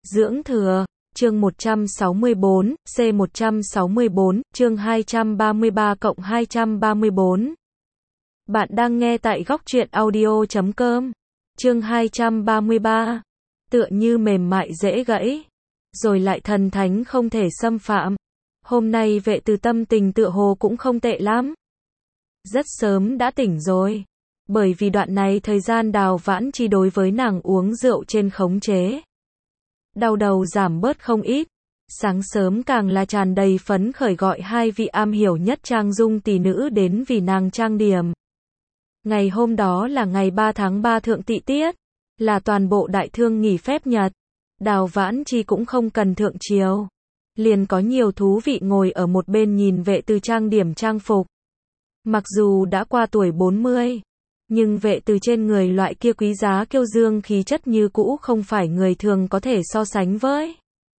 Dưỡng thừa, chương 164, C164, chương 233+234. Bạn đang nghe tại góc truyện audio.com. Chương 233. Tựa như mềm mại dễ gãy, rồi lại thần thánh không thể xâm phạm. Hôm nay Vệ Từ tâm tình tựa hồ cũng không tệ lắm. Rất sớm đã tỉnh rồi. Bởi vì đoạn này thời gian Đào Vãn Chi đối với nàng uống rượu trên khống chế. Đau đầu giảm bớt không ít. Sáng sớm càng là tràn đầy phấn khởi gọi hai vị am hiểu nhất trang dung tỷ nữ đến vì nàng trang điểm. Ngày hôm đó là ngày 3 tháng 3 thượng tị tiết, là toàn bộ đại thương nghỉ phép nhật. Đào Vãn Chi cũng không cần thượng triều, liền có nhiều thú vị ngồi ở một bên nhìn Vệ Từ trang điểm trang phục. Mặc dù đã qua tuổi 40, nhưng Vệ Từ trên người loại kia quý giá kiêu dương khí chất như cũ không phải người thường có thể so sánh với.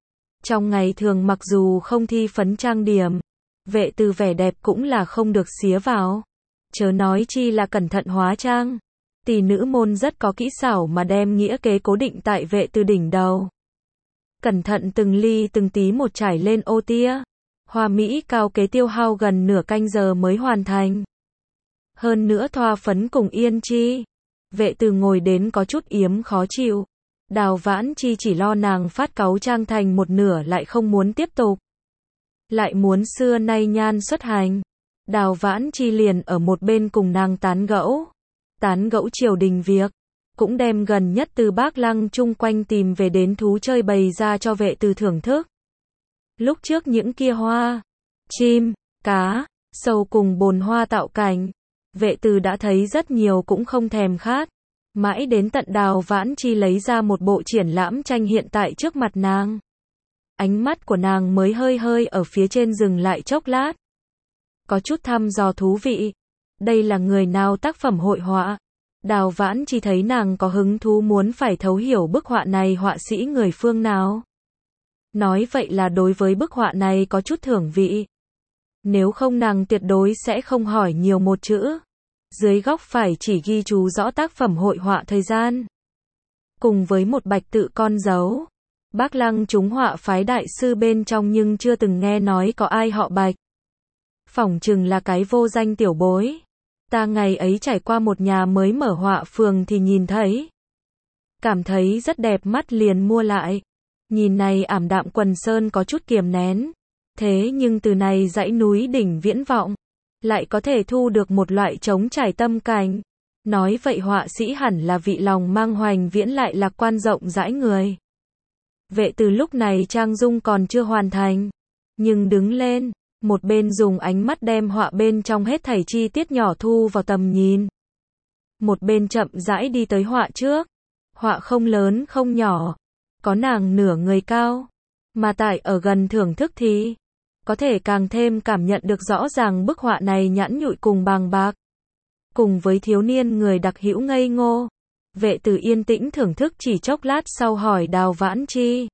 Trong ngày thường mặc dù không thi phấn trang điểm, Vệ Từ vẻ đẹp cũng là không được xía vào. Chớ nói chi là cẩn thận hóa trang. Tỷ nữ môn rất có kỹ xảo mà đem nghĩa kế cố định tại Vệ Từ đỉnh đầu. Cẩn thận từng ly từng tí một trải lên ô tia. Hoa mỹ cao kế tiêu hao gần nửa canh giờ mới hoàn thành. Hơn nữa thoa phấn cùng yên chi. Vệ Từ ngồi đến có chút yếm khó chịu. Đào Vãn Chi chỉ lo nàng phát cáu trang thành một nửa lại không muốn tiếp tục. Lại muốn xưa nay nhan xuất hành. Đào Vãn Chi liền ở một bên cùng nàng tán gẫu. Tán gẫu triều đình việc. Cũng đem gần nhất từ Bác Lăng chung quanh tìm về đến thú chơi bày ra cho Vệ Từ thưởng thức. Lúc trước những kia hoa, chim, cá, sâu cùng bồn hoa tạo cảnh, Vệ Từ đã thấy rất nhiều cũng không thèm khát. Mãi đến tận Đào Vãn Chi lấy ra một bộ triển lãm tranh hiện tại trước mặt nàng. Ánh mắt của nàng mới hơi hơi ở phía trên dừng lại chốc lát. Có chút thăm dò thú vị. Đây là người nào tác phẩm hội họa? Đào Vãn Chi thấy nàng có hứng thú muốn phải thấu hiểu bức họa này họa sĩ người phương nào. Nói vậy là đối với bức họa này có chút thưởng vị. Nếu không nàng tuyệt đối sẽ không hỏi nhiều một chữ. Dưới góc phải chỉ ghi chú rõ tác phẩm hội họa thời gian. Cùng với một bạch tự con dấu. Bác Lăng chúng họa phái đại sư bên trong nhưng chưa từng nghe nói có ai họ Bạch. Phỏng chừng là cái vô danh tiểu bối. Ta ngày ấy trải qua một nhà mới mở họa phường thì nhìn thấy. Cảm thấy rất đẹp mắt liền mua lại. Nhìn này ảm đạm quần sơn có chút kiềm nén. Thế nhưng từ này dãy núi đỉnh viễn vọng, lại có thể thu được một loại trống trải tâm cảnh. Nói vậy họa sĩ hẳn là vị lòng mang hoành viễn lại lạc quan rộng rãi người. Vệ Từ lúc này trang dung còn chưa hoàn thành. Nhưng đứng lên, một bên dùng ánh mắt đem họa bên trong hết thảy chi tiết nhỏ thu vào tầm nhìn. Một bên chậm rãi đi tới họa trước. Họa không lớn không nhỏ. Có nàng nửa người cao. Mà tại ở gần thưởng thức thì có thể càng thêm cảm nhận được rõ ràng bức họa này nhẵn nhụi cùng bàng bạc. Cùng với thiếu niên người đặc hữu ngây ngô. Vệ Từ yên tĩnh thưởng thức chỉ chốc lát sau hỏi Đào Vãn Chi.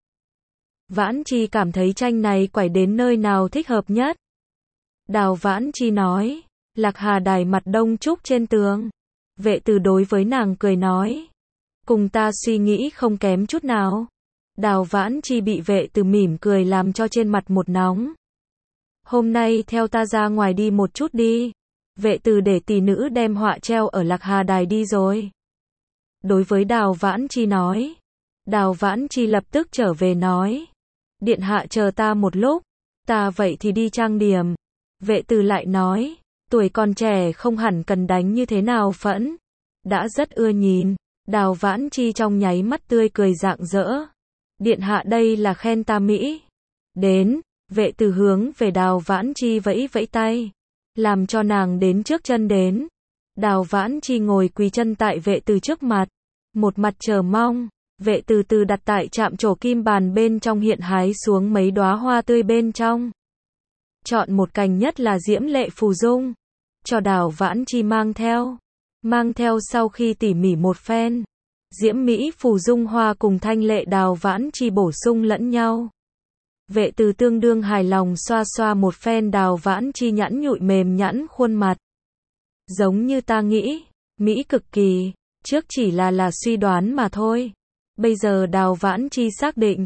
Vãn Chi cảm thấy tranh này quải đến nơi nào thích hợp nhất. Đào Vãn Chi nói, Lạc Hà đài mặt đông trúc trên tường. Vệ Từ đối với nàng cười nói, cùng ta suy nghĩ không kém chút nào. Đào Vãn Chi bị Vệ Từ mỉm cười làm cho trên mặt một nóng. Hôm nay theo ta ra ngoài đi một chút đi. Vệ Từ để tỷ nữ đem họa treo ở Lạc Hà đài đi rồi. Đối với Đào Vãn Chi nói. Đào Vãn Chi lập tức trở về nói, điện hạ chờ ta một lúc, ta vậy thì đi trang điểm. Vệ Từ lại nói, tuổi còn trẻ không hẳn cần đánh như thế nào phẫn. Đã rất ưa nhìn. Đào Vãn Chi trong nháy mắt tươi cười rạng rỡ. Điện hạ đây là khen ta mỹ. Đến. Vệ Từ hướng về Đào Vãn Chi vẫy vẫy tay, làm cho nàng đến trước chân đến. Đào Vãn Chi ngồi quỳ chân tại Vệ Từ trước mặt, một mặt chờ mong. Vệ Từ từ đặt tại chạm trổ kim bàn bên trong hiện hái xuống mấy đóa hoa tươi bên trong. Chọn một cành nhất là diễm lệ phù dung, cho Đào Vãn Chi mang theo. Mang theo sau khi tỉ mỉ một phen, diễm mỹ phù dung hoa cùng thanh lệ Đào Vãn Chi bổ sung lẫn nhau. Vệ Từ tương đương hài lòng xoa xoa một phen Đào Vãn Chi nhẵn nhụi mềm nhẵn khuôn mặt. Giống như ta nghĩ, mỹ cực kỳ, trước chỉ là suy đoán mà thôi. Bây giờ Đào Vãn Chi xác định,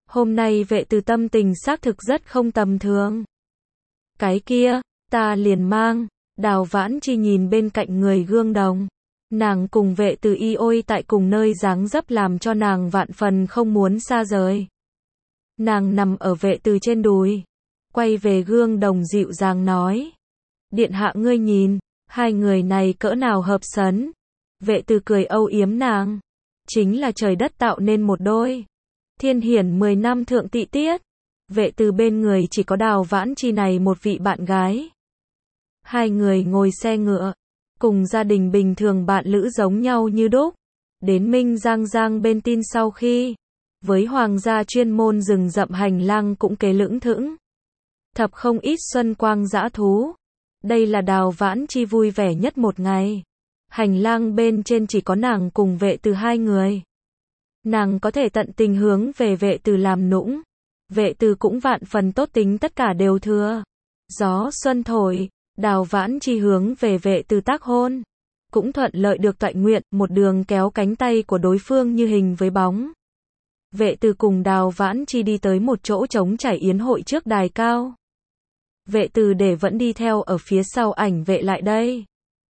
Hôm nay vệ từ tâm tình xác thực rất không tầm thường. Cái kia, ta liền mang. Đào Vãn Chi nhìn bên cạnh người gương đồng. Nàng cùng vệ từ y ôi tại cùng nơi dáng dấp làm cho nàng vạn phần không muốn xa rời. Nàng nằm ở vệ từ trên đùi. Quay về gương đồng dịu dàng nói. Điện hạ ngươi nhìn, hai người này cỡ nào hợp sấn. Vệ từ cười âu yếm nàng. Chính là trời đất tạo nên một đôi. Thiên hiển 10 năm thượng tị tiết. Vệ từ bên người chỉ có Đào Vãn Chi này một vị bạn gái. Hai người ngồi xe ngựa. Cùng gia đình bình thường bạn lữ giống nhau như đúc. Đến Minh Giang bên tin sau khi. Với hoàng gia chuyên môn rừng rậm hành lang cũng kế lững thững. Thập không ít xuân quang dã thú. Đây là Đào Vãn Chi vui vẻ nhất một ngày. Hành lang bên trên chỉ có nàng cùng vệ từ hai người. Nàng có thể tận tình hướng về vệ từ làm nũng. Vệ từ cũng vạn phần tốt tính tất cả đều thừa. Gió xuân thổi, Đào Vãn Chi hướng về vệ từ tác hôn. Cũng thuận lợi được toại nguyện, một đường kéo cánh tay của đối phương như hình với bóng. Vệ từ cùng Đào Vãn Chi đi tới một chỗ trống trải yến hội trước đài cao. Vệ từ để vẫn đi theo ở phía sau ảnh vệ lại đây.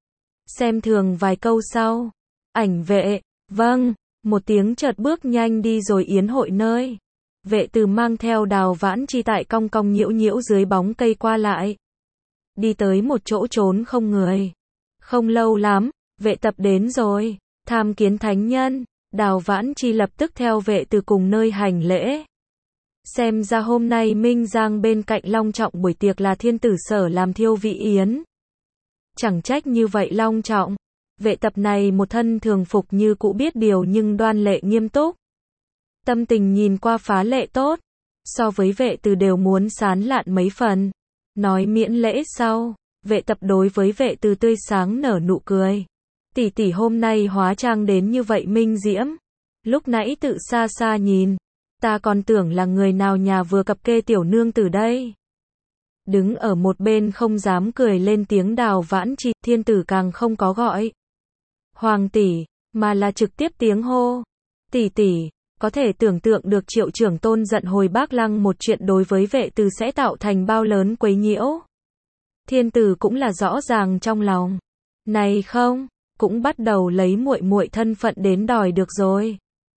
Xem thường vài câu sau. Ảnh vệ, vâng, một tiếng chợt bước nhanh đi rồi yến hội nơi. Vệ từ mang theo Đào Vãn Chi tại cong cong nhiễu nhiễu dưới bóng cây qua lại. Đi tới một chỗ trốn không người. Không lâu lắm, vệ tập đến rồi. Tham kiến thánh nhân. Đào Vãn Chi lập tức theo vệ từ cùng nơi hành lễ. Xem ra hôm nay Minh Giang bên cạnh long trọng buổi tiệc là thiên tử sở làm thiêu vị yến. Chẳng trách như vậy long trọng. Vệ tập này một thân thường phục như cũ biết điều nhưng đoan lệ nghiêm túc. Tâm tình nhìn qua phá lệ tốt. So với vệ từ đều muốn sán lạn mấy phần. Nói miễn lễ sau. Vệ tập đối với vệ từ tươi sáng nở nụ cười. Tỷ tỷ hôm nay hóa trang đến như vậy minh diễm. Lúc nãy tự xa xa nhìn. Ta còn tưởng là người nào nhà vừa cập kê tiểu nương từ đây. Đứng ở một bên không dám cười lên tiếng Đào Vãn Chi, thiên tử càng không có gọi. Hoàng tỷ, mà là trực tiếp tiếng hô. Tỷ tỷ, có thể tưởng tượng được Triệu trưởng tôn giận hồi Bác Lăng một chuyện đối với vệ từ sẽ tạo thành bao lớn quấy nhiễu. Thiên tử cũng là rõ ràng trong lòng. Này không, cũng bắt đầu lấy muội muội thân phận đến đòi được rồi.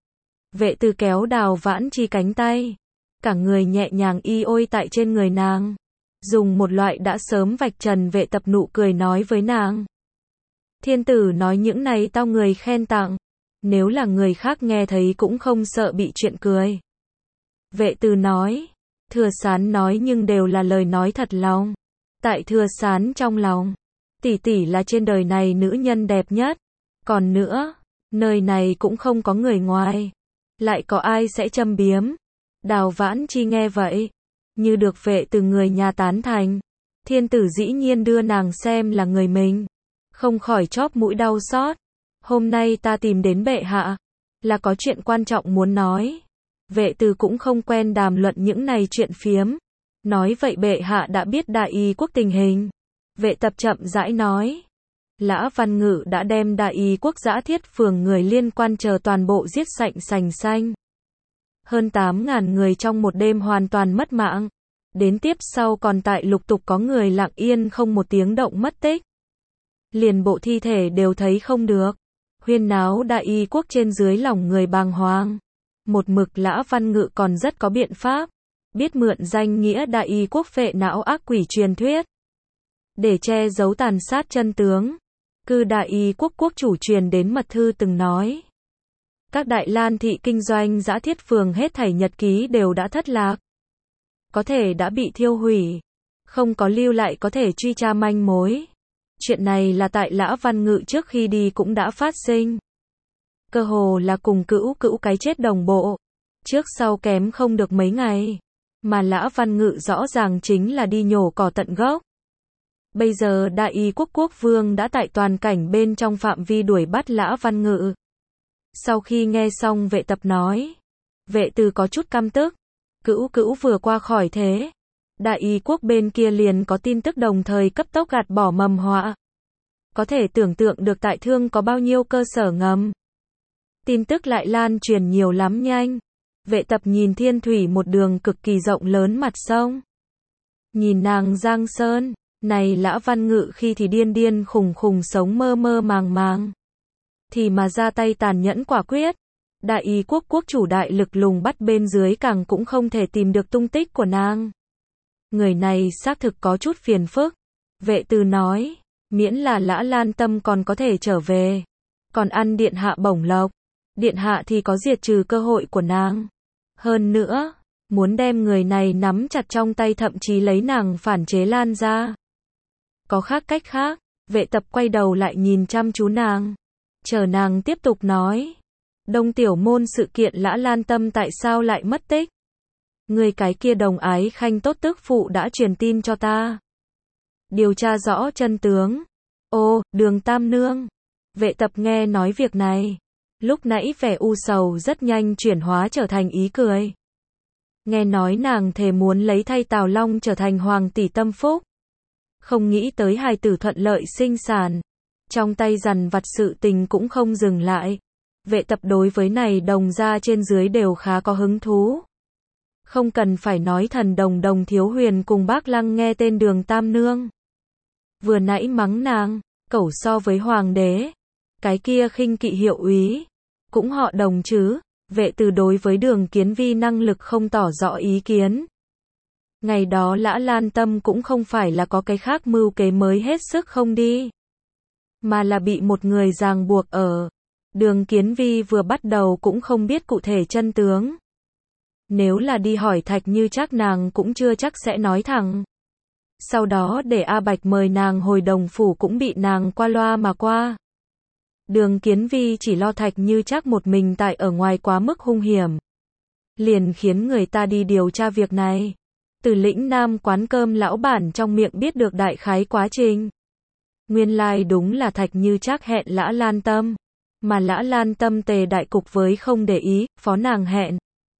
Vệ từ kéo Đào Vãn Chi cánh tay. Cả người nhẹ nhàng y ôi tại trên người nàng. Dùng một loại đã sớm vạch trần vệ tập nụ cười nói với nàng. Thiên tử nói những này tao người khen tặng. Nếu là người khác nghe thấy cũng không sợ bị chuyện cười. Vệ từ nói. Thừa Sán nói nhưng đều là lời nói thật lòng. Tại Thừa Sán trong lòng. Tỷ tỷ là trên đời này nữ nhân đẹp nhất. Còn nữa, nơi này cũng không có người ngoài. Lại có ai sẽ châm biếm. Đào Vãn Chi nghe vậy. Như được vệ từ người nhà tán thành. Thiên tử dĩ nhiên đưa nàng xem là người mình. Không khỏi chóp mũi đau xót. Hôm nay ta tìm đến bệ hạ. Là có chuyện quan trọng muốn nói. Vệ từ cũng không quen đàm luận những này chuyện phiếm. Nói vậy bệ hạ đã biết Đại Y quốc tình hình. Vệ tập chậm rãi nói. Lã Văn Ngự đã đem Đại Y quốc Dã Thiết phường người liên quan chờ toàn bộ giết sạch sành xanh. Hơn 8.000 người trong một đêm hoàn toàn mất mạng. Đến tiếp sau còn tại lục tục có người lặng yên không một tiếng động mất tích. Liền bộ thi thể đều thấy không được. Huyên náo Đại Y quốc trên dưới lòng người bàng hoàng. Một mực Lã Văn Ngự còn rất có biện pháp. Biết mượn danh nghĩa Đại Y quốc phệ não ác quỷ truyền thuyết. Để che giấu tàn sát chân tướng. Cư Đại Y quốc quốc chủ truyền đến mật thư từng nói. Các Đại Lan thị kinh doanh Dã Thiết phường hết thảy nhật ký đều đã thất lạc. Có thể đã bị thiêu hủy. Không có lưu lại có thể truy tra manh mối. Chuyện này là tại Lã Văn Ngự trước khi đi cũng đã phát sinh. Cơ hồ là cùng cữu cái chết đồng bộ. Trước sau kém không được mấy ngày. Mà Lã Văn Ngự rõ ràng chính là đi nhổ cỏ tận gốc. Bây giờ Đại Y quốc quốc vương đã tại toàn cảnh bên trong phạm vi đuổi bắt Lã Văn Ngự. Sau khi nghe xong vệ tập nói. Vệ từ có chút căm tức. Cữu vừa qua khỏi thế. Đại Y quốc bên kia liền có tin tức đồng thời cấp tốc gạt bỏ mầm họa. Có thể tưởng tượng được tại Thương có bao nhiêu cơ sở ngầm. Tin tức lại lan truyền nhiều lắm nhanh. Vệ tập nhìn thiên thủy một đường cực kỳ rộng lớn mặt sông. Nhìn nàng giang sơn, này Lã Văn Ngự khi thì điên điên khùng khùng sống mơ mơ màng màng. Thì mà ra tay tàn nhẫn quả quyết. Đại y quốc quốc chủ đại lực lùng bắt bên dưới càng cũng không thể tìm được tung tích của nàng. Người này xác thực có chút phiền phức. Vệ từ nói, miễn là Lã Lan Tâm còn có thể trở về. Còn ăn điện hạ bổng lộc. Điện hạ thì có diệt trừ cơ hội của nàng. Hơn nữa, muốn đem người này nắm chặt trong tay thậm chí lấy nàng phản chế Lan ra. Có khác cách khác, vệ tập quay đầu lại nhìn chăm chú nàng. Chờ nàng tiếp tục nói. Đông tiểu môn sự kiện Lã Lan Tâm tại sao lại mất tích? Người cái kia Đồng Ái Khanh tốt tức phụ đã truyền tin cho ta. Điều tra rõ chân tướng. Ô, Đường Tam Nương. Vệ tập nghe nói việc này. Lúc nãy vẻ u sầu rất nhanh chuyển hóa trở thành ý cười. Nghe nói nàng thề muốn lấy thay Tào Long trở thành hoàng tỷ tâm phúc. Không nghĩ tới hài tử thuận lợi sinh sản. Trong tay dằn vặt sự tình cũng không dừng lại. Vệ tập đối với này Đồng gia trên dưới đều khá có hứng thú. Không cần phải nói thần đồng Đồng Thiếu Huyền cùng bác Lăng nghe tên Đường Tam Nương. Vừa nãy mắng nàng, cẩu so với hoàng đế. Cái kia khinh kỵ hiệu úy. Cũng họ Đồng chứ. Vệ từ đối với Đường Kiến Vi năng lực không tỏ rõ ý kiến. Ngày đó Lã Lan Tâm cũng không phải là có cái khác mưu kế mới hết sức không đi. Mà là bị một người ràng buộc ở. Đường Kiến Vi vừa bắt đầu cũng không biết cụ thể chân tướng. Nếu là đi hỏi Thạch Như Trác nàng cũng chưa chắc sẽ nói thẳng. Sau đó để A Bạch mời nàng hồi Đồng phủ cũng bị nàng qua loa mà qua. Đường Kiến Vi chỉ lo Thạch Như Trác một mình tại ở ngoài quá mức hung hiểm. Liền khiến người ta đi điều tra việc này. Từ lĩnh Nam quán cơm lão bản trong miệng biết được đại khái quá trình. Nguyên lai đúng là Thạch Như Trác hẹn Lã Lan Tâm. Mà Lã Lan Tâm tề đại cục với không để ý, phó nàng hẹn.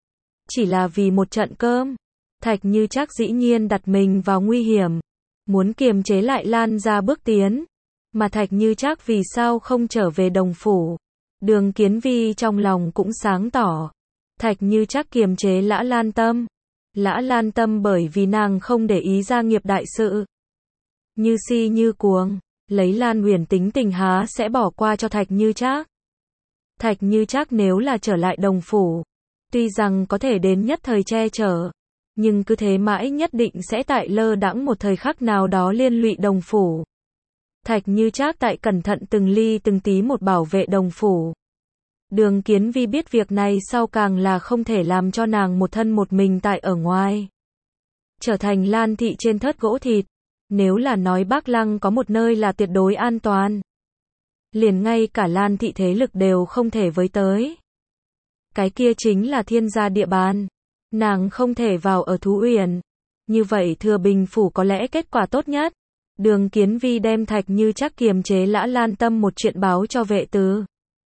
Chỉ là vì một trận cơm. Thạch Như Trác dĩ nhiên đặt mình vào nguy hiểm. Muốn kiềm chế lại Lan ra bước tiến. Mà Thạch Như Trác vì sao không trở về Đồng phủ. Đường Kiến Vi trong lòng cũng sáng tỏ. Thạch Như Trác kiềm chế Lã Lan Tâm. Lã Lan Tâm bởi vì nàng không để ý gia nghiệp đại sự. Như si như cuồng. Lấy Lan Huyền tính tình há sẽ bỏ qua cho Thạch Như Trác. Thạch Như Trác nếu là trở lại Đồng phủ. Tuy rằng có thể đến nhất thời che chở. Nhưng cứ thế mãi nhất định sẽ tại lơ đãng một thời khắc nào đó liên lụy Đồng phủ. Thạch Như Trác tại cẩn thận từng ly từng tí một bảo vệ Đồng phủ. Đường Kiến Vi biết việc này sau càng là không thể làm cho nàng một thân một mình tại ở ngoài. Trở thành Lan thị trên thớt gỗ thịt. Nếu là nói Bác Lăng có một nơi là tuyệt đối an toàn. Liền ngay cả Lan thị thế lực đều không thể với tới. Cái kia chính là Thiên gia địa bàn. Nàng không thể vào ở Thú Uyển. Như vậy Thừa Bình phủ có lẽ kết quả tốt nhất. Đường Kiến Vi đem Thạch Như Trác kiềm chế Lã Lan Tâm một chuyện báo cho vệ từ.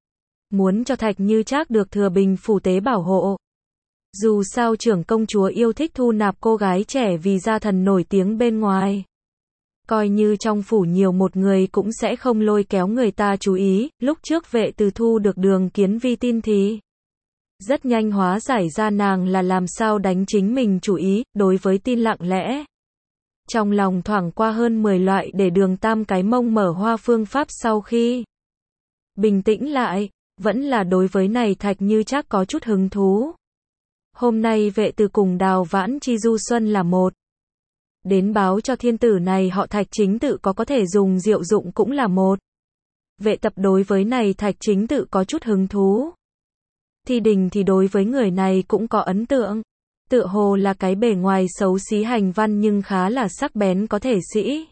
Muốn cho Thạch Như Trác được Thừa Bình phủ tế bảo hộ. Dù sao trưởng công chúa yêu thích thu nạp cô gái trẻ vì gia thần nổi tiếng bên ngoài. Coi như trong phủ nhiều một người cũng sẽ không lôi kéo người ta chú ý. Lúc trước vệ từ thu được Đường Kiến Vi tin thì rất nhanh hóa giải ra nàng là làm sao đánh chính mình chủ ý, đối với tin lặng lẽ. Trong lòng thoảng qua hơn 10 loại để Đường Tam cái mông mở hoa phương pháp sau khi bình tĩnh lại, vẫn là đối với này Thạch Như Trác có chút hứng thú. Hôm nay vệ từ cùng Đào Vãn Chi du xuân là một. Đến báo cho thiên tử này họ Thạch chính tự có thể dùng diệu dụng cũng là một. Vệ tập đối với này Thạch chính tự có chút hứng thú. Thi Đình thì đối với người này cũng có ấn tượng. Tựa hồ là cái bề ngoài xấu xí hành văn nhưng khá là sắc bén có thể sĩ.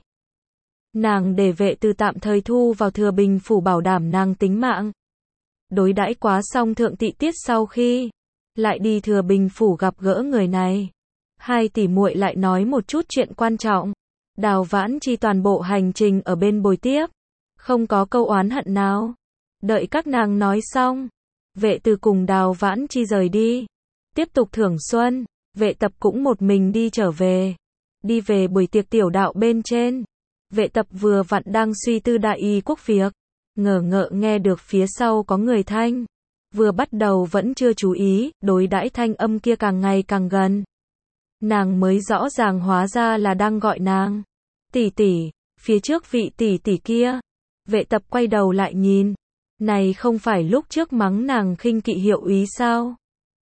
Nàng để vệ từ tạm thời thu vào Thừa Bình phủ bảo đảm nàng tính mạng. Đối đãi quá xong thượng tị tiết sau khi lại đi Thừa Bình phủ gặp gỡ người này. Hai tỷ muội lại nói một chút chuyện quan trọng. Đào Vãn Chi toàn bộ hành trình ở bên bồi tiếp. Không có câu oán hận nào. Đợi các nàng nói xong. Vệ từ cùng Đào Vãn Chi rời đi. Tiếp tục thưởng xuân. Vệ tập cũng một mình đi trở về. Đi về buổi tiệc tiểu đạo bên trên. Vệ tập vừa vặn đang suy tư đại y quốc việc. Ngờ ngợ nghe được phía sau có người thanh. Vừa bắt đầu vẫn chưa chú ý, đối đãi thanh âm kia càng ngày càng gần. Nàng mới rõ ràng hóa ra là đang gọi nàng. Tỷ tỷ, phía trước vị tỷ tỷ kia. Vệ tập quay đầu lại nhìn. Này không phải lúc trước mắng nàng khinh kỵ hiệu úy sao?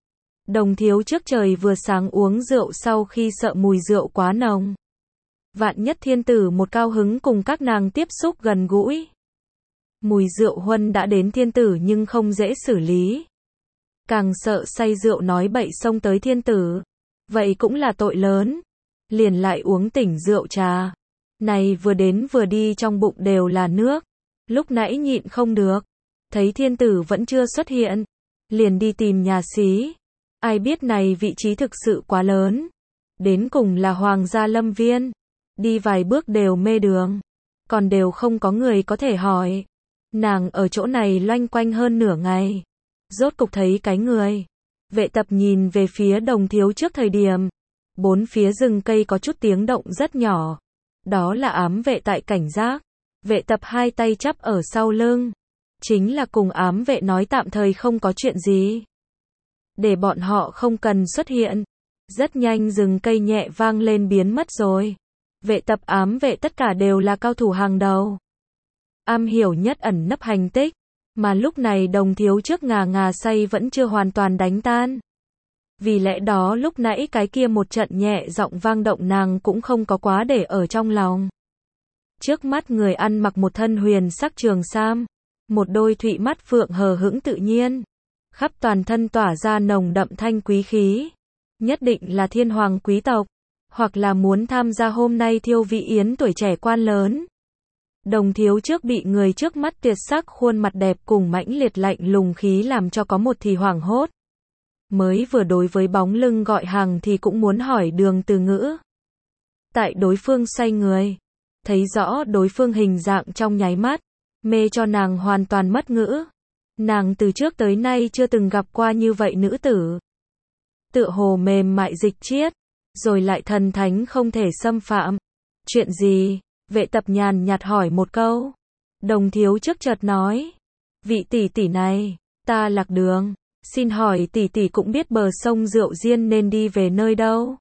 Đồng thiếu trước trời vừa sáng uống rượu sau khi sợ mùi rượu quá nồng. Vạn nhất thiên tử một cao hứng cùng các nàng tiếp xúc gần gũi. Mùi rượu huân đã đến thiên tử nhưng không dễ xử lý. Càng sợ say rượu nói bậy xông tới thiên tử. Vậy cũng là tội lớn. Liền lại uống tỉnh rượu trà. Này vừa đến vừa đi trong bụng đều là nước. Lúc nãy nhịn không được. Thấy thiên tử vẫn chưa xuất hiện. Liền đi tìm nhà xí. Ai biết này vị trí thực sự quá lớn. Đến cùng là hoàng gia lâm viên. Đi vài bước đều mê đường. Còn đều không có người có thể hỏi. Nàng ở chỗ này loanh quanh hơn nửa ngày. Rốt cục thấy cái người. Vệ tập nhìn về phía đồng thiếu trước thời điểm. Bốn phía rừng cây có chút tiếng động rất nhỏ. Đó là ám vệ tại cảnh giác. Vệ tập hai tay chắp ở sau lưng. Chính là cùng ám vệ nói tạm thời không có chuyện gì. Để bọn họ không cần xuất hiện. Rất nhanh rừng cây nhẹ vang lên biến mất rồi. Vệ tập ám vệ tất cả đều là cao thủ hàng đầu. Am hiểu nhất ẩn nấp hành tích. Mà lúc này đồng thiếu trước ngà say vẫn chưa hoàn toàn đánh tan. Vì lẽ đó lúc nãy cái kia một trận nhẹ giọng vang động nàng cũng không có quá để ở trong lòng. Trước mắt người ăn mặc một thân huyền sắc trường sam. Một đôi thụy mắt phượng hờ hững tự nhiên. Khắp toàn thân tỏa ra nồng đậm thanh quý khí. Nhất định là thiên hoàng quý tộc. Hoặc là muốn tham gia hôm nay thiêu vị yến tuổi trẻ quan lớn. Đồng thiếu trước bị người trước mắt tuyệt sắc khuôn mặt đẹp cùng mãnh liệt lạnh lùng khí làm cho có một thì hoảng hốt. Mới vừa đối với bóng lưng gọi hàng thì cũng muốn hỏi đường từ ngữ. Tại đối phương xoay người. Thấy rõ đối phương hình dạng trong nháy mắt. Mê cho nàng hoàn toàn mất ngữ. Nàng từ trước tới nay chưa từng gặp qua như vậy nữ tử. Tựa hồ mềm mại dịch chiết. Rồi lại thần thánh không thể xâm phạm. Chuyện gì? Vệ tập nhàn nhạt hỏi một câu. Đồng thiếu trước chợt nói. Vị tỷ tỷ này, ta lạc đường. Xin hỏi tỷ tỷ cũng biết bờ sông Rượu Diên nên đi về nơi đâu?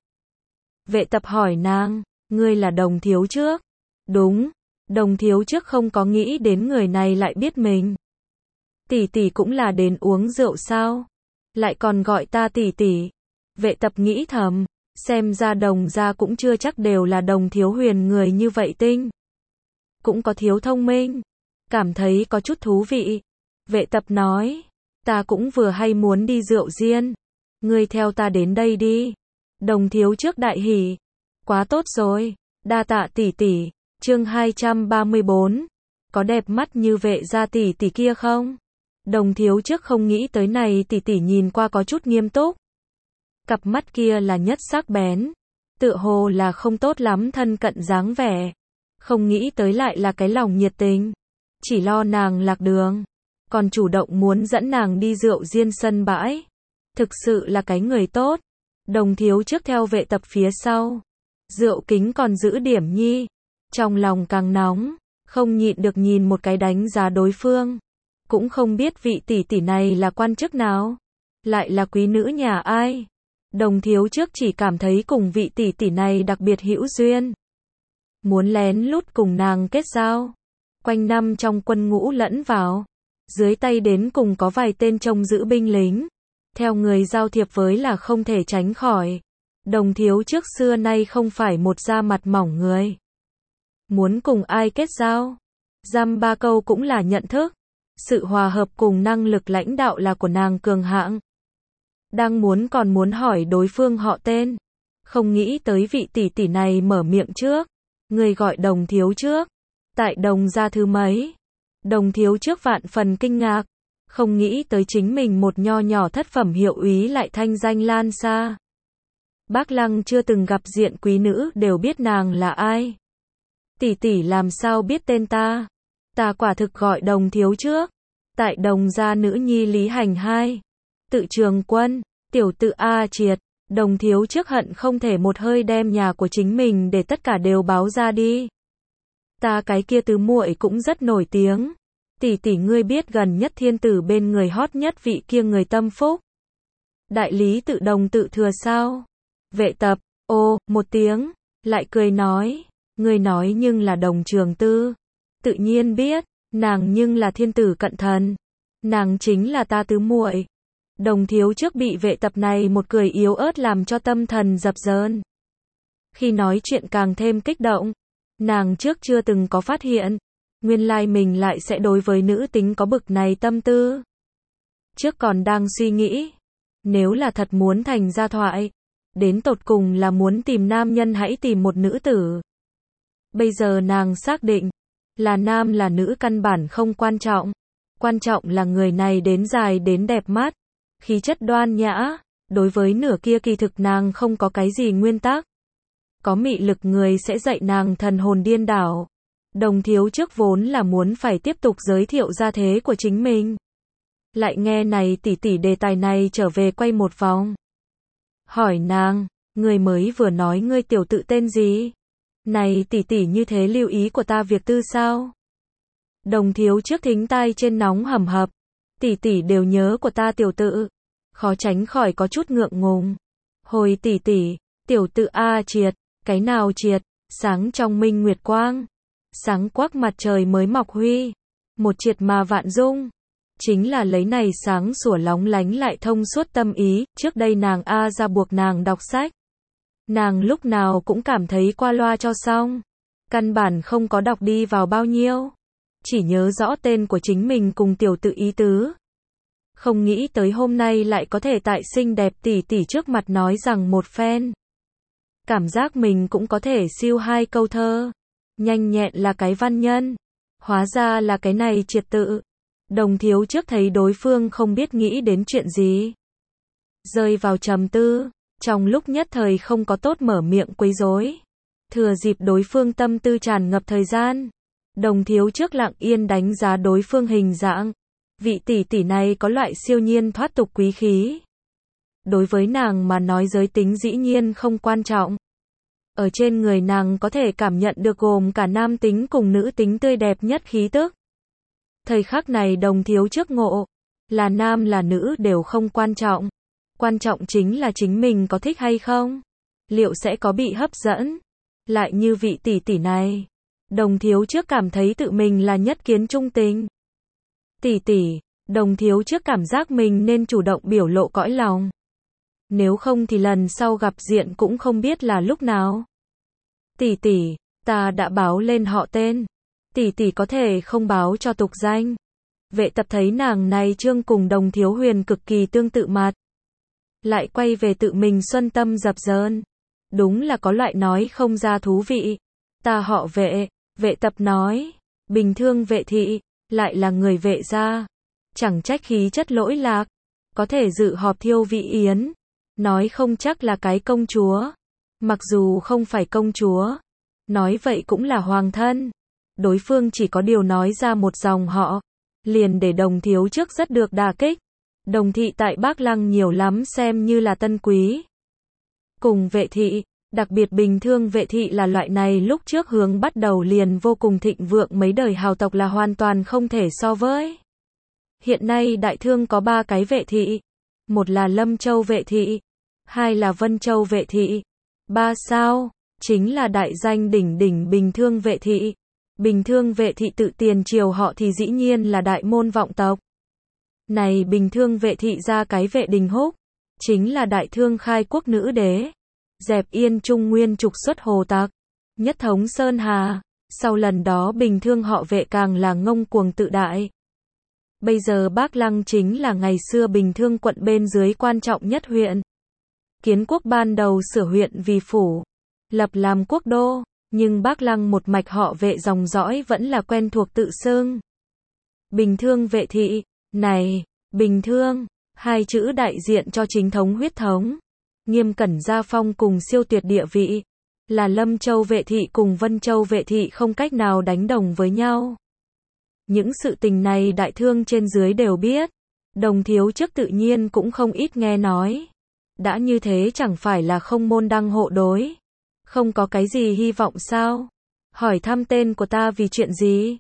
Vệ tập hỏi nàng, ngươi là đồng thiếu trước? Đúng, đồng thiếu trước không có nghĩ đến người này lại biết mình. Tỷ tỷ cũng là đến uống rượu sao? Lại còn gọi ta tỷ tỷ. Vệ tập nghĩ thầm. Xem ra đồng gia cũng chưa chắc đều là đồng thiếu huyền người như vậy tinh. Cũng có thiếu thông minh. Cảm thấy có chút thú vị. Vệ tập nói. Ta cũng vừa hay muốn đi Rượu Diên. Ngươi theo ta đến đây đi. Đồng thiếu trước đại hỉ. Quá tốt rồi. Đa tạ tỷ tỷ. Chương 234. Có đẹp mắt như vệ gia tỷ tỷ kia không? Đồng thiếu trước không nghĩ tới này tỷ tỷ nhìn qua có chút nghiêm túc. Cặp mắt kia là nhất sắc bén. Tựa hồ là không tốt lắm thân cận dáng vẻ. Không nghĩ tới lại là cái lòng nhiệt tình. Chỉ lo nàng lạc đường. Còn chủ động muốn dẫn nàng đi Rượu Diên sân bãi. Thực sự là cái người tốt. Đồng thiếu trước theo vệ tập phía sau. Rượu kính còn giữ điểm nhi. Trong lòng càng nóng. Không nhịn được nhìn một cái đánh giá đối phương. Cũng không biết vị tỷ tỷ này là quan chức nào. Lại là quý nữ nhà ai. Đồng thiếu trước chỉ cảm thấy cùng vị tỷ tỷ này đặc biệt hữu duyên. Muốn lén lút cùng nàng kết giao. Quanh năm trong quân ngũ lẫn vào. Dưới tay đến cùng có vài tên trông giữ binh lính. Theo người giao thiệp với là không thể tránh khỏi. Đồng thiếu trước xưa nay không phải một da mặt mỏng người. Muốn cùng ai kết giao. Dăm ba câu cũng là nhận thức. Sự hòa hợp cùng năng lực lãnh đạo là của nàng cường hãn. Đang còn muốn hỏi đối phương họ tên. Không nghĩ tới vị tỷ tỷ này mở miệng trước. Người gọi đồng thiếu trước. Tại đồng gia thứ mấy? Đồng thiếu trước vạn phần kinh ngạc. Không nghĩ tới chính mình một nho nhỏ thất phẩm hiệu úy lại thanh danh lan xa. Bác Lăng chưa từng gặp diện quý nữ đều biết nàng là ai. Tỷ tỷ làm sao biết tên ta? Ta quả thực gọi đồng thiếu trước. Tại đồng gia nữ nhi Lý Hành hai. Tự Trường Quân, tiểu tự A Triệt. Đồng thiếu trước hận không thể một hơi đem nhà của chính mình để tất cả đều báo ra đi. Ta cái kia tứ muội cũng rất nổi tiếng. tỷ tỷ ngươi biết gần nhất thiên tử bên người hot nhất vị kia người tâm phúc. Đại lý tự Đồng Tự Thừa sao? Vệ tập, ô, một tiếng, lại cười nói, ngươi nói nhưng là Đồng Trường Tư. Tự nhiên biết, nàng nhưng là thiên tử cận thần. Nàng chính là ta tứ muội. Đồng thiếu trước bị vệ tập này một cười yếu ớt làm cho tâm thần dập dờn. Khi nói chuyện càng thêm kích động, nàng trước chưa từng có phát hiện, nguyên lai mình lại sẽ đối với nữ tính có bực này tâm tư. Trước còn đang suy nghĩ, nếu là thật muốn thành gia thoại, đến tột cùng là muốn tìm nam nhân hãy tìm một nữ tử. Bây giờ nàng xác định, là nam là nữ căn bản không quan trọng. Quan trọng là người này đến dài đến đẹp mắt, khí chất đoan nhã, đối với nửa kia kỳ thực nàng không có cái gì nguyên tắc. Có mị lực người sẽ dạy nàng thần hồn điên đảo. Đồng thiếu trước vốn là muốn phải tiếp tục giới thiệu gia thế của chính mình. Lại nghe này tỷ tỷ đề tài này trở về quay một vòng. Hỏi nàng, người mới vừa nói ngươi tiểu tự tên gì? Này tỷ tỷ như thế lưu ý của ta việc tư sao? Đồng thiếu trước thính tai trên nóng hầm hập. Tỷ tỷ đều nhớ của ta tiểu tự. Khó tránh khỏi có chút ngượng ngùng. Hồi tỷ tỷ, tiểu tự A Triệt, cái nào triệt? Sáng trong minh nguyệt quang. Sáng quắc mặt trời mới mọc huy. Một triệt mà vạn dung. Chính là lấy này sáng sủa lóng lánh lại thông suốt tâm ý. Trước đây nàng A ra buộc nàng đọc sách. Nàng lúc nào cũng cảm thấy qua loa cho xong. Căn bản không có đọc đi vào bao nhiêu. Chỉ nhớ rõ tên của chính mình cùng tiểu tự ý tứ. Không nghĩ tới hôm nay lại có thể tại xinh đẹp tỷ tỷ trước mặt nói rằng một phen. Cảm giác mình cũng có thể siêu hai câu thơ. Nhanh nhẹn là cái văn nhân. Hóa ra là cái này triệt tự. Đồng thiếu trước thấy đối phương không biết nghĩ đến chuyện gì. Rơi vào trầm tư. Trong lúc nhất thời không có tốt mở miệng quấy rối. Thừa dịp đối phương tâm tư tràn ngập thời gian. Đồng thiếu trước lặng yên đánh giá đối phương hình dạng. Vị tỷ tỷ này có loại siêu nhiên thoát tục quý khí. Đối với nàng mà nói giới tính dĩ nhiên không quan trọng. Ở trên người nàng có thể cảm nhận được gồm cả nam tính cùng nữ tính tươi đẹp nhất khí tức. Thời khắc này đồng thiếu trước ngộ. Là nam là nữ đều không quan trọng. Quan trọng chính là chính mình có thích hay không. Liệu sẽ có bị hấp dẫn. Lại như vị tỷ tỷ này. Đồng thiếu trước cảm thấy tự mình là nhất kiến trung tình. Tỷ tỷ, đồng thiếu trước cảm giác mình nên chủ động biểu lộ cõi lòng. Nếu không thì lần sau gặp diện cũng không biết là lúc nào. Tỷ tỷ, ta đã báo lên họ tên. Tỷ tỷ có thể không báo cho tục danh. Vệ tập thấy nàng này trương cùng đồng thiếu huyền cực kỳ tương tự mặt. Lại quay về tự mình xuân tâm dập dờn. Đúng là có loại nói không ra thú vị. Ta họ vệ, vệ tập nói. Bình thường vệ thị, lại là người vệ gia. Chẳng trách khí chất lỗi lạc. Có thể dự họp thiêu vị yến. Nói không chắc là cái công chúa. Mặc dù không phải công chúa. Nói vậy cũng là hoàng thân. Đối phương chỉ có điều nói ra một dòng họ. Liền để đồng thiếu trước rất được đả kích. Đồng thị tại Bác Lăng nhiều lắm xem như là tân quý. Cùng vệ thị, đặc biệt bình thường vệ thị là loại này lúc trước hướng bắt đầu liền vô cùng thịnh vượng mấy đời hào tộc là hoàn toàn không thể so với. Hiện nay đại thương có 3 cái vệ thị. Một là Lâm Châu vệ thị. 2 là Vân Châu vệ thị. 3 sao, chính là đại danh đỉnh đỉnh bình thường vệ thị. Bình thường vệ thị tự tiền triều họ thì dĩ nhiên là đại môn vọng tộc. Này bình thường vệ thị ra cái vệ Đình Húc. Chính là đại thương khai quốc nữ đế. Dẹp yên Trung Nguyên trục xuất hồ tặc. Nhất thống Sơn Hà. Sau lần đó bình thường họ vệ càng là ngông cuồng tự đại. Bây giờ Bác Lăng chính là ngày xưa bình thường quận bên dưới quan trọng nhất huyện. Kiến quốc ban đầu sửa huyện vì phủ. Lập làm quốc đô. Nhưng Bác Lăng một mạch họ vệ dòng dõi vẫn là quen thuộc tự xưng. Bình thường vệ thị. Này, bình thường. 2 chữ đại diện cho chính thống huyết thống. Nghiêm cẩn gia phong cùng siêu tuyệt địa vị. Là Lâm Châu vệ thị cùng Vân Châu vệ thị không cách nào đánh đồng với nhau. Những sự tình này đại thương trên dưới đều biết. Đồng thiếu trước tự nhiên cũng không ít nghe nói. Đã như thế chẳng phải là không môn đăng hộ đối. Không có cái gì hy vọng sao? Hỏi thăm tên của ta vì chuyện gì?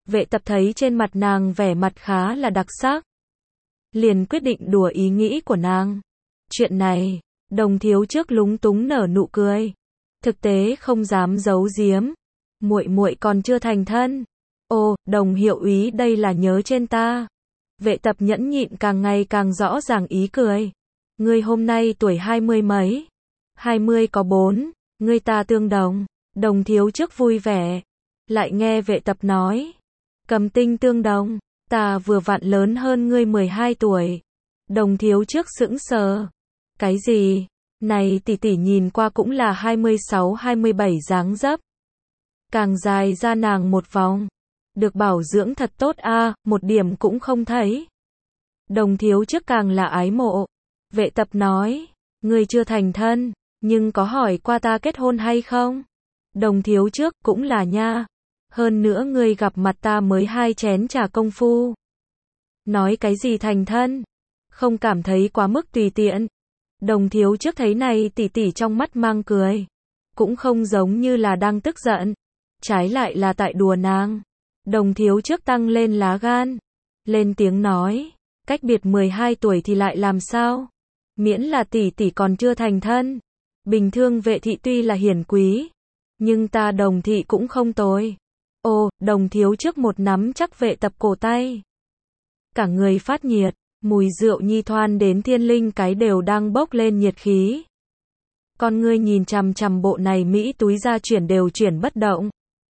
Vệ tập thấy trên mặt nàng vẻ mặt khá là đặc sắc, liền quyết định đùa ý nghĩ của nàng. Chuyện này, Đồng Thiếu Trước lúng túng nở nụ cười. Thực tế không dám giấu giếm, muội muội còn chưa thành thân. Ồ, Đồng hiệu úy đây là nhớ trên ta. Vệ tập nhẫn nhịn càng ngày càng rõ ràng ý cười. Ngươi hôm nay tuổi 20 mấy? 20 có 4, ngươi ta tương đồng. Đồng Thiếu Trước vui vẻ. Lại nghe vệ tập nói. Cầm tinh tương đồng, ta vừa vặn lớn hơn ngươi 12 tuổi. Đồng Thiếu Trước sững sờ. Cái gì? Này tỷ tỷ nhìn qua cũng là 26-27 dáng dấp. Càng dài ra nàng một vòng. Được bảo dưỡng thật tốt a, một điểm cũng không thấy. Đồng Thiếu Trước càng là ái mộ. Vệ tập nói, ngươi chưa thành thân, nhưng có hỏi qua ta kết hôn hay không? Đồng Thiếu Trước cũng là nha. Hơn nữa ngươi gặp mặt ta mới 2 chén trà công phu. Nói cái gì thành thân? Không cảm thấy quá mức tùy tiện. Đồng Thiếu Trước thấy này tỷ tỷ trong mắt mang cười. Cũng không giống như là đang tức giận. Trái lại là tại đùa nàng. Đồng Thiếu Trước tăng lên lá gan. Lên tiếng nói. Cách biệt 12 tuổi thì lại làm sao? Miễn là tỷ tỷ còn chưa thành thân. Bình thường vệ thị tuy là hiển quý. Nhưng ta Đồng thị cũng không tồi. Ồ, Đồng Thiếu Trước một nắm chắc vệ tập cổ tay. Cả người phát nhiệt. Mùi rượu nhi thoan đến thiên linh cái đều đang bốc lên nhiệt khí. Con ngươi nhìn chằm chằm bộ này Mỹ túi ra chuyển đều chuyển bất động.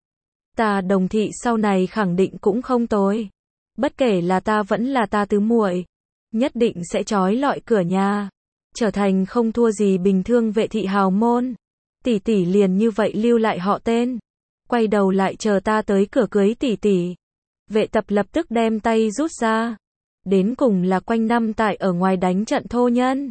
Ta Đồng thị sau này khẳng định cũng không tồi. Bất kể là ta vẫn là ta tứ muội, nhất định sẽ trói lọi cửa nhà. Trở thành không thua gì bình thường vệ thị hào môn. Tỷ tỷ liền như vậy lưu lại họ tên. Quay đầu lại chờ ta tới cửa cưới tỷ tỷ. Vệ tập lập tức đem tay rút ra. Đến cùng là quanh năm tại ở ngoài đánh trận thô nhân.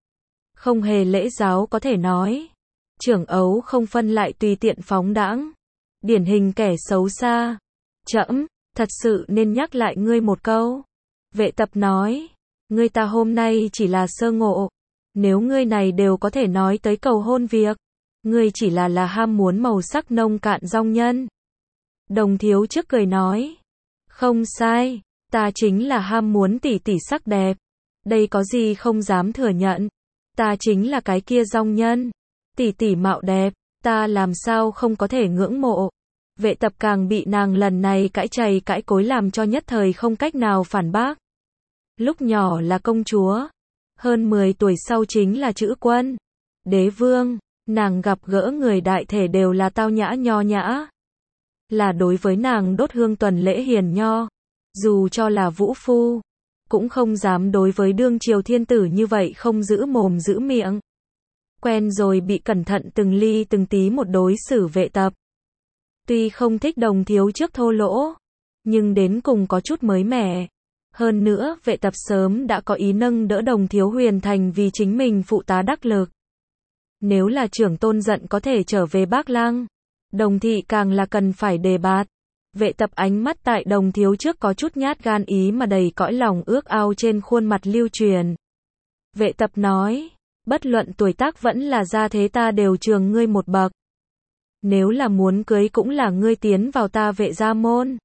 Không hề lễ giáo có thể nói. Trưởng ấu không phân lại tùy tiện phóng đãng. Điển hình kẻ xấu xa. Trẫm, thật sự nên nhắc lại ngươi một câu. Vệ tập nói. Ngươi ta hôm nay chỉ là sơ ngộ. Nếu ngươi này đều có thể nói tới cầu hôn việc. Ngươi chỉ là ham muốn màu sắc nông cạn rong nhân. Đồng Thiếu Trước cười nói. Không sai. Ta chính là ham muốn tỷ tỷ sắc đẹp. Đây có gì không dám thừa nhận. Ta chính là cái kia rong nhân. Tỷ tỷ mạo đẹp, ta làm sao không có thể ngưỡng mộ. Vệ tập càng bị nàng lần này cãi chày cãi cối làm cho nhất thời không cách nào phản bác. Lúc nhỏ là công chúa. Hơn 10 tuổi sau chính là chữ quân. Đế vương, nàng gặp gỡ người đại thể đều là tao nhã nho nhã. Là đối với nàng đốt hương tuần lễ hiền nho. Dù cho là vũ phu, cũng không dám đối với đương triều thiên tử như vậy không giữ mồm giữ miệng. Quen rồi bị cẩn thận từng ly từng tí một đối xử vệ tập. Tuy không thích Đồng Thiếu Trước thô lỗ, nhưng đến cùng có chút mới mẻ. Hơn nữa vệ tập sớm đã có ý nâng đỡ Đồng Thiếu Huyền thành vì chính mình phụ tá đắc lực. Nếu là trưởng tôn giận có thể trở về Bác Lăng, Đồng thị càng là cần phải đề bạt. Vệ tập ánh mắt tại Đồng Thiếu Trước có chút nhát gan ý mà đầy cõi lòng ước ao trên khuôn mặt lưu truyền. Vệ tập nói, bất luận tuổi tác vẫn là gia thế ta đều trường ngươi một bậc. Nếu là muốn cưới cũng là ngươi tiến vào ta vệ gia môn.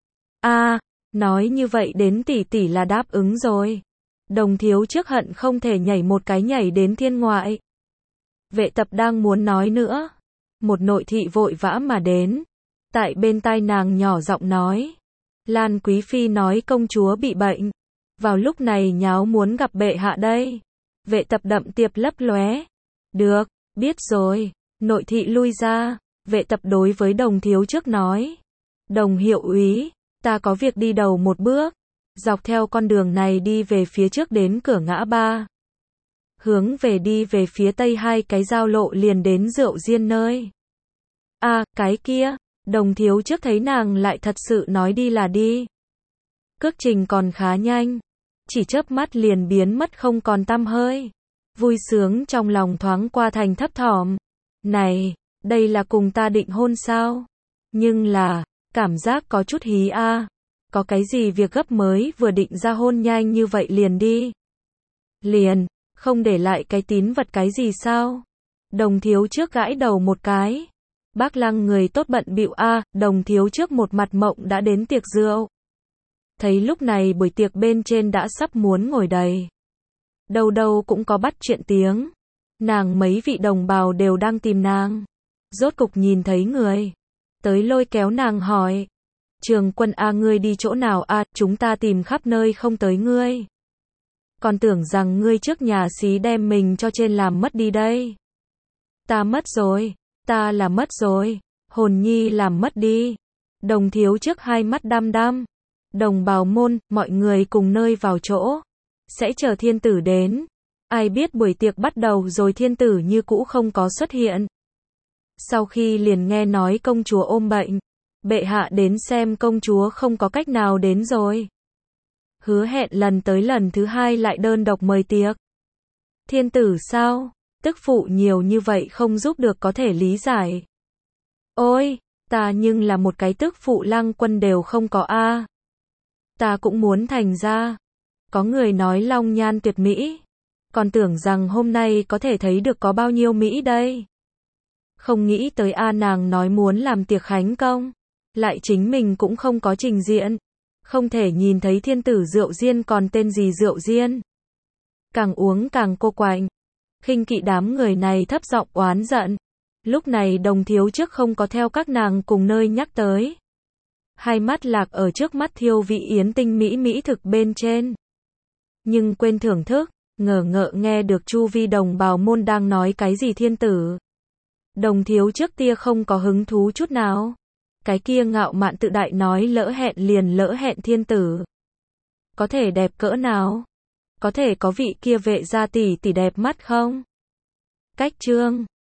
Nói như vậy đến tỷ tỷ là đáp ứng rồi. Đồng Thiếu Trước hận không thể nhảy một cái nhảy đến thiên ngoại. Vệ tập đang muốn nói nữa. Một nội thị vội vã mà đến. Tại bên tai nàng nhỏ giọng nói. Lan Quý Phi nói công chúa bị bệnh. Vào lúc này nháo muốn gặp bệ hạ đây. Vệ tập đậm tiệp lấp lóe. Được, biết rồi. Nội thị lui ra. Vệ tập đối với Đồng Thiếu Trước nói. Đồng hiệu úy, ta có việc đi đầu một bước. Dọc theo con đường này đi về phía trước đến cửa ngã ba. Hướng về đi về phía tây 2 cái giao lộ liền đến rượu diên nơi. Cái kia. Đồng Thiếu Trước thấy nàng lại thật sự nói đi là đi. Cước trình còn khá nhanh. Chỉ chớp mắt liền biến mất không còn tăm hơi. Vui sướng trong lòng thoáng qua thành thấp thỏm. Này, đây là cùng ta định hôn sao? Nhưng là, cảm giác có chút hí Có cái gì việc gấp mới vừa định ra hôn nhanh như vậy liền đi. Liền, không để lại cái tín vật cái gì sao? Đồng Thiếu Trước gãi đầu một cái. Bác Lăng người tốt bận bịu a, Đồng thiếu trước một mặt mộng đã đến tiệc rượu. Thấy lúc này buổi tiệc bên trên đã sắp muốn ngồi đầy. Đâu đâu cũng có bắt chuyện tiếng. Nàng mấy vị đồng bào đều đang tìm nàng. Rốt cục nhìn thấy người. Tới lôi kéo nàng hỏi. Trường Quân a, ngươi đi chỗ nào a, chúng ta tìm khắp nơi không tới ngươi. Còn tưởng rằng ngươi trước nhà xí đem mình cho trên làm mất đi đây. Ta mất rồi, ta là mất rồi, hồn nhi làm mất đi. Đồng thiếu trước hai mắt đăm đăm. Đồng bào môn, mọi người cùng nơi vào chỗ. Sẽ chờ thiên tử đến. Ai biết buổi tiệc bắt đầu rồi thiên tử như cũ không có xuất hiện. Sau khi liền nghe nói công chúa ôm bệnh. Bệ hạ đến xem công chúa không có cách nào đến rồi. Hứa hẹn lần tới lần thứ hai lại đơn độc mời tiệc. Thiên tử sao? Tức phụ nhiều như vậy không giúp được có thể lý giải. Ôi, ta nhưng là một cái tức phụ Lăng Quân đều không có a. Ta cũng muốn thành ra. Có người nói long nhan tuyệt mỹ. Còn tưởng rằng hôm nay có thể thấy được có bao nhiêu mỹ đây. Không nghĩ tới a, nàng nói muốn làm tiệc khánh công. Lại chính mình cũng không có trình diện. Không thể nhìn thấy thiên tử rượu diên còn tên gì rượu diên. Càng uống càng cô quạnh. Khinh kỵ đám người này thấp giọng oán giận. Lúc này Đồng thiếu trước không có theo các nàng cùng nơi nhắc tới. Hai mắt lạc ở trước mắt thiêu vị yến tinh mỹ mỹ thực bên trên. Nhưng quên thưởng thức, ngờ ngợ nghe được chu vi đồng bào môn đang nói cái gì thiên tử. Đồng thiếu trước tia không có hứng thú chút nào. Cái kia ngạo mạn tự đại nói lỡ hẹn liền lỡ hẹn thiên tử. Có thể đẹp cỡ nào? Có thể có vị kia vệ gia tỷ tỷ đẹp mắt không? Cách chương